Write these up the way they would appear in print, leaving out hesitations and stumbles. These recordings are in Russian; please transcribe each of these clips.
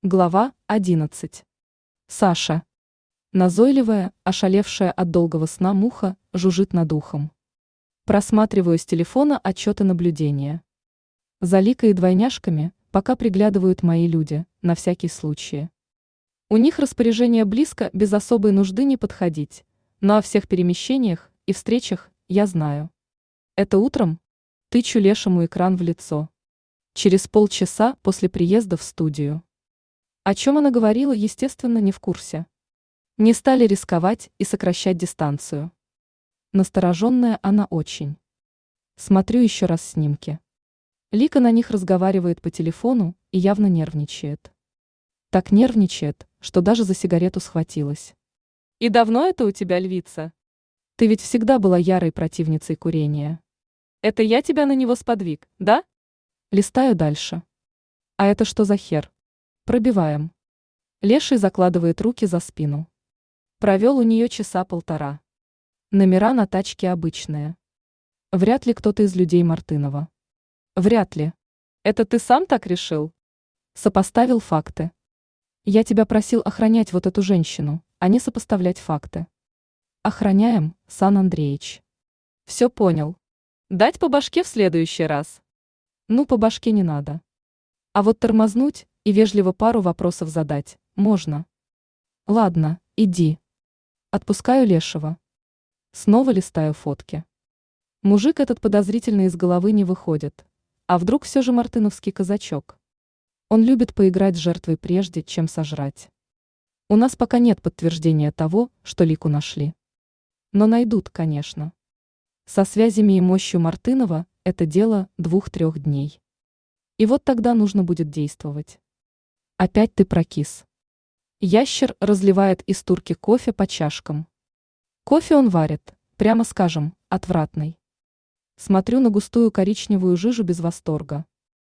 Глава 11. Саша. Назойливая, ошалевшая от долгого сна муха, жужжит над ухом. Просматриваю с телефона отчеты наблюдения. За Ликой и двойняшками пока приглядывают мои люди, на всякий случай. У них распоряжение близко, без особой нужды не подходить, но о всех перемещениях и встречах я знаю. Это утром тычу лешему экран в лицо. Через полчаса после приезда в студию. О чем она говорила, естественно, не в курсе. Не стали рисковать и сокращать дистанцию. Настороженная она очень. Смотрю еще раз снимки. Лика на них разговаривает по телефону и явно нервничает. Так нервничает, что даже за сигарету схватилась. «И давно это у тебя, львица? Ты ведь всегда была ярой противницей курения. Это я тебя на него сподвиг, да?» Листаю дальше. А это что за хер? Пробиваем. Леший закладывает руки за спину. Провел у нее часа полтора. Номера на тачке обычные. Вряд ли кто-то из людей Мартынова. Вряд ли. Это ты сам так решил? Сопоставил факты. Я тебя просил охранять вот эту женщину, а не сопоставлять факты. Охраняем, Сан Андреич. Все понял. Дать по башке в следующий раз? Ну, по башке не надо. А вот тормознуть и вежливо пару вопросов задать можно. Ладно, иди. Отпускаю Лешего. Снова листаю фотки. Мужик этот подозрительно из головы не выходит. А вдруг все же мартыновский казачок? Он любит поиграть с жертвой прежде, чем сожрать. У нас пока нет подтверждения того, что Лику нашли. Но найдут, конечно. Со связями и мощью Мартынова это дело 2-3 дней. И вот тогда нужно будет действовать. Опять ты прокис. Ящер разливает из турки кофе по чашкам. Кофе он варит, прямо скажем, отвратный. Смотрю на густую коричневую жижу без восторга.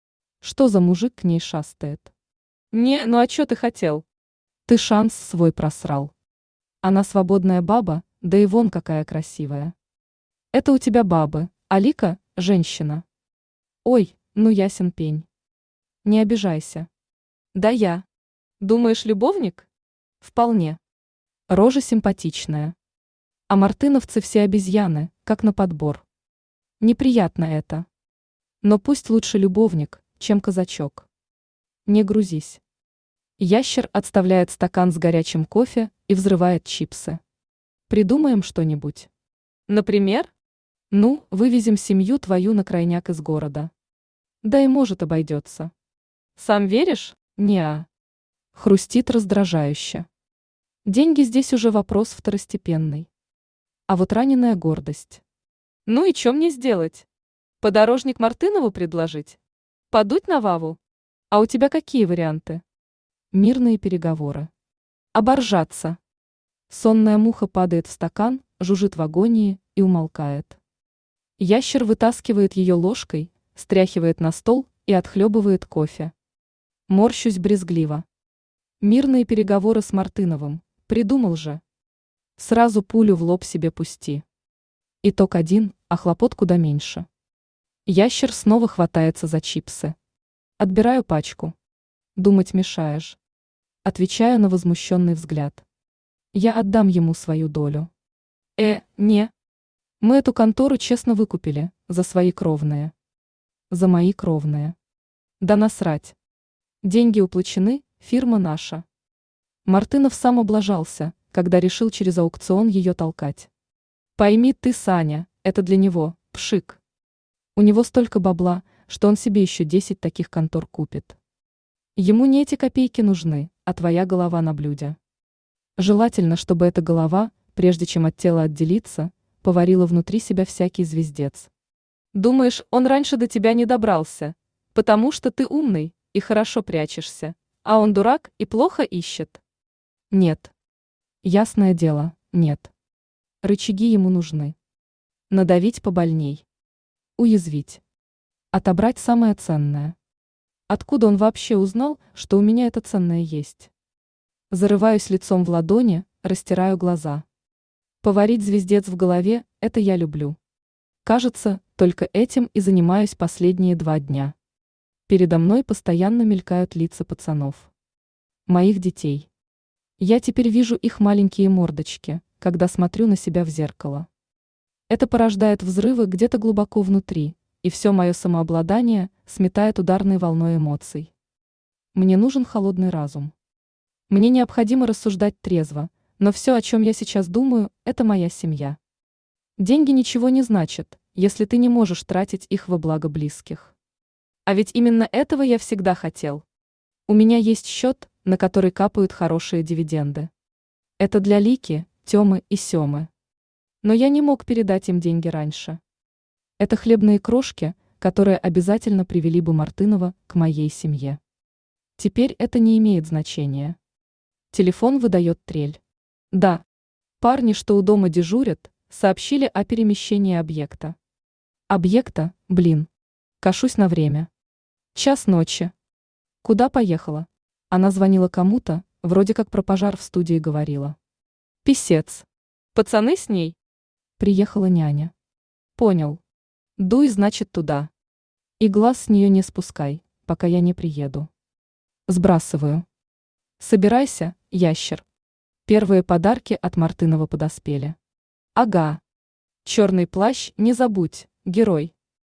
Что за мужик к ней шастает? Не, ну а чё ты хотел? Ты шанс свой просрал. Она свободная баба, да и вон какая красивая. Это у тебя бабы, а Лика – женщина. Ой, ну ясен пень. Не обижайся. Да я. Думаешь, любовник? Вполне. Рожа симпатичная. А мартыновцы все обезьяны, как на подбор. Неприятно это. Но пусть лучше любовник, чем казачок. Не грузись. Ящер отставляет стакан с горячим кофе и взрывает чипсы. Придумаем что-нибудь. Например? Ну, вывезем семью твою на крайняк из города. Да и может обойдется. Сам веришь? Неа. Хрустит раздражающе. Деньги здесь уже вопрос второстепенный. А вот раненая гордость. Ну и что мне сделать? Подорожник Мартынову предложить? Подуть на Ваву? А у тебя какие варианты? Мирные переговоры. Оборжаться. Сонная муха падает в стакан, жужжит в агонии и умолкает. Ящер вытаскивает ее ложкой, стряхивает на стол и отхлебывает кофе. Морщусь брезгливо. Мирные переговоры с Мартыновым. Придумал же. Сразу пулю в лоб себе пусти. Итог один, а хлопот куда меньше. Ящер снова хватается за чипсы. Отбираю пачку. Думать мешаешь. Отвечаю на возмущенный взгляд. Я отдам ему свою долю. Не. Мы эту контору честно выкупили, за свои кровные. За мои кровные. Да насрать. Деньги уплачены, фирма наша. Мартынов сам облажался, когда решил через аукцион ее толкать. Пойми ты, Саня, это для него, пшик. У него столько бабла, что он себе еще 10 таких контор купит. Ему не эти копейки нужны, а твоя голова на блюде. Желательно, чтобы эта голова, прежде чем от тела отделиться, поварила внутри себя всякий звездец. Думаешь, он раньше до тебя не добрался, потому что ты умный и хорошо прячешься, а он дурак и плохо ищет? Нет. Ясное дело, нет. Рычаги ему нужны. Надавить побольней. Уязвить. Отобрать самое ценное. Откуда он вообще узнал, что у меня это ценное есть? Зарываюсь лицом в ладони, растираю глаза. Поварить звездец в голове – это я люблю. Кажется, только этим и занимаюсь последние 2 дня. Передо мной постоянно мелькают лица пацанов. Моих детей. Я теперь вижу их маленькие мордочки, когда смотрю на себя в зеркало. Это порождает взрывы где-то глубоко внутри, и все мое самообладание сметает ударной волной эмоций. Мне нужен холодный разум. Мне необходимо рассуждать трезво, но все, о чем я сейчас думаю, это моя семья. Деньги ничего не значат, если ты не можешь тратить их во благо близких. А ведь именно этого я всегда хотел. У меня есть счет, на который капают хорошие дивиденды. Это для Лики, Тёмы и Сёмы. Но я не мог передать им деньги раньше. Это хлебные крошки, которые обязательно привели бы Мартынова к моей семье. Теперь это не имеет значения. Телефон выдает трель. Да, парни, что у дома дежурят, сообщили о перемещении объекта. Объекта, блин. Кашусь на время. 1:00 ночи. Куда поехала? Она звонила кому-то, вроде как про пожар в студии говорила. Писец. Пацаны с ней? Приехала няня. Понял. Дуй, значит, туда. И глаз с нее не спускай, пока я не приеду. Сбрасываю. Собирайся, ящер. Первые подарки от Мартынова подоспели. Ага. Черный плащ не забудь, герой.